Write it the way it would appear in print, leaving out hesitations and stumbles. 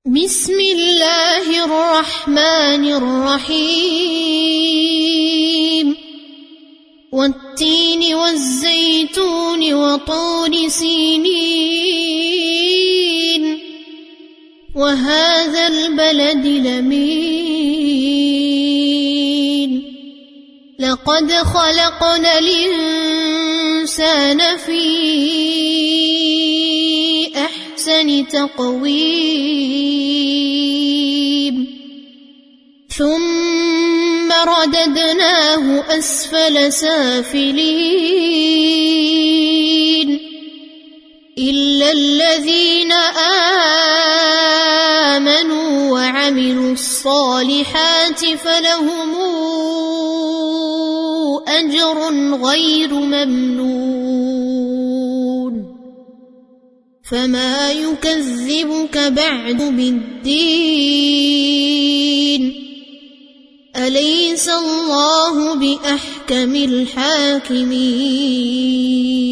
بسم الله الرحمن الرحيم والتين والزيتون وطور سينين وهذا البلد الأمين لقد خلقنا الإنسان في أحسن تقويم ثم رددناه أسفل سافلين إلا الذين آمنوا وعملوا الصالحات فلهم أجر غير ممنون فما يكذبك بعد بالدين أليس الله بأحكم الحاكمين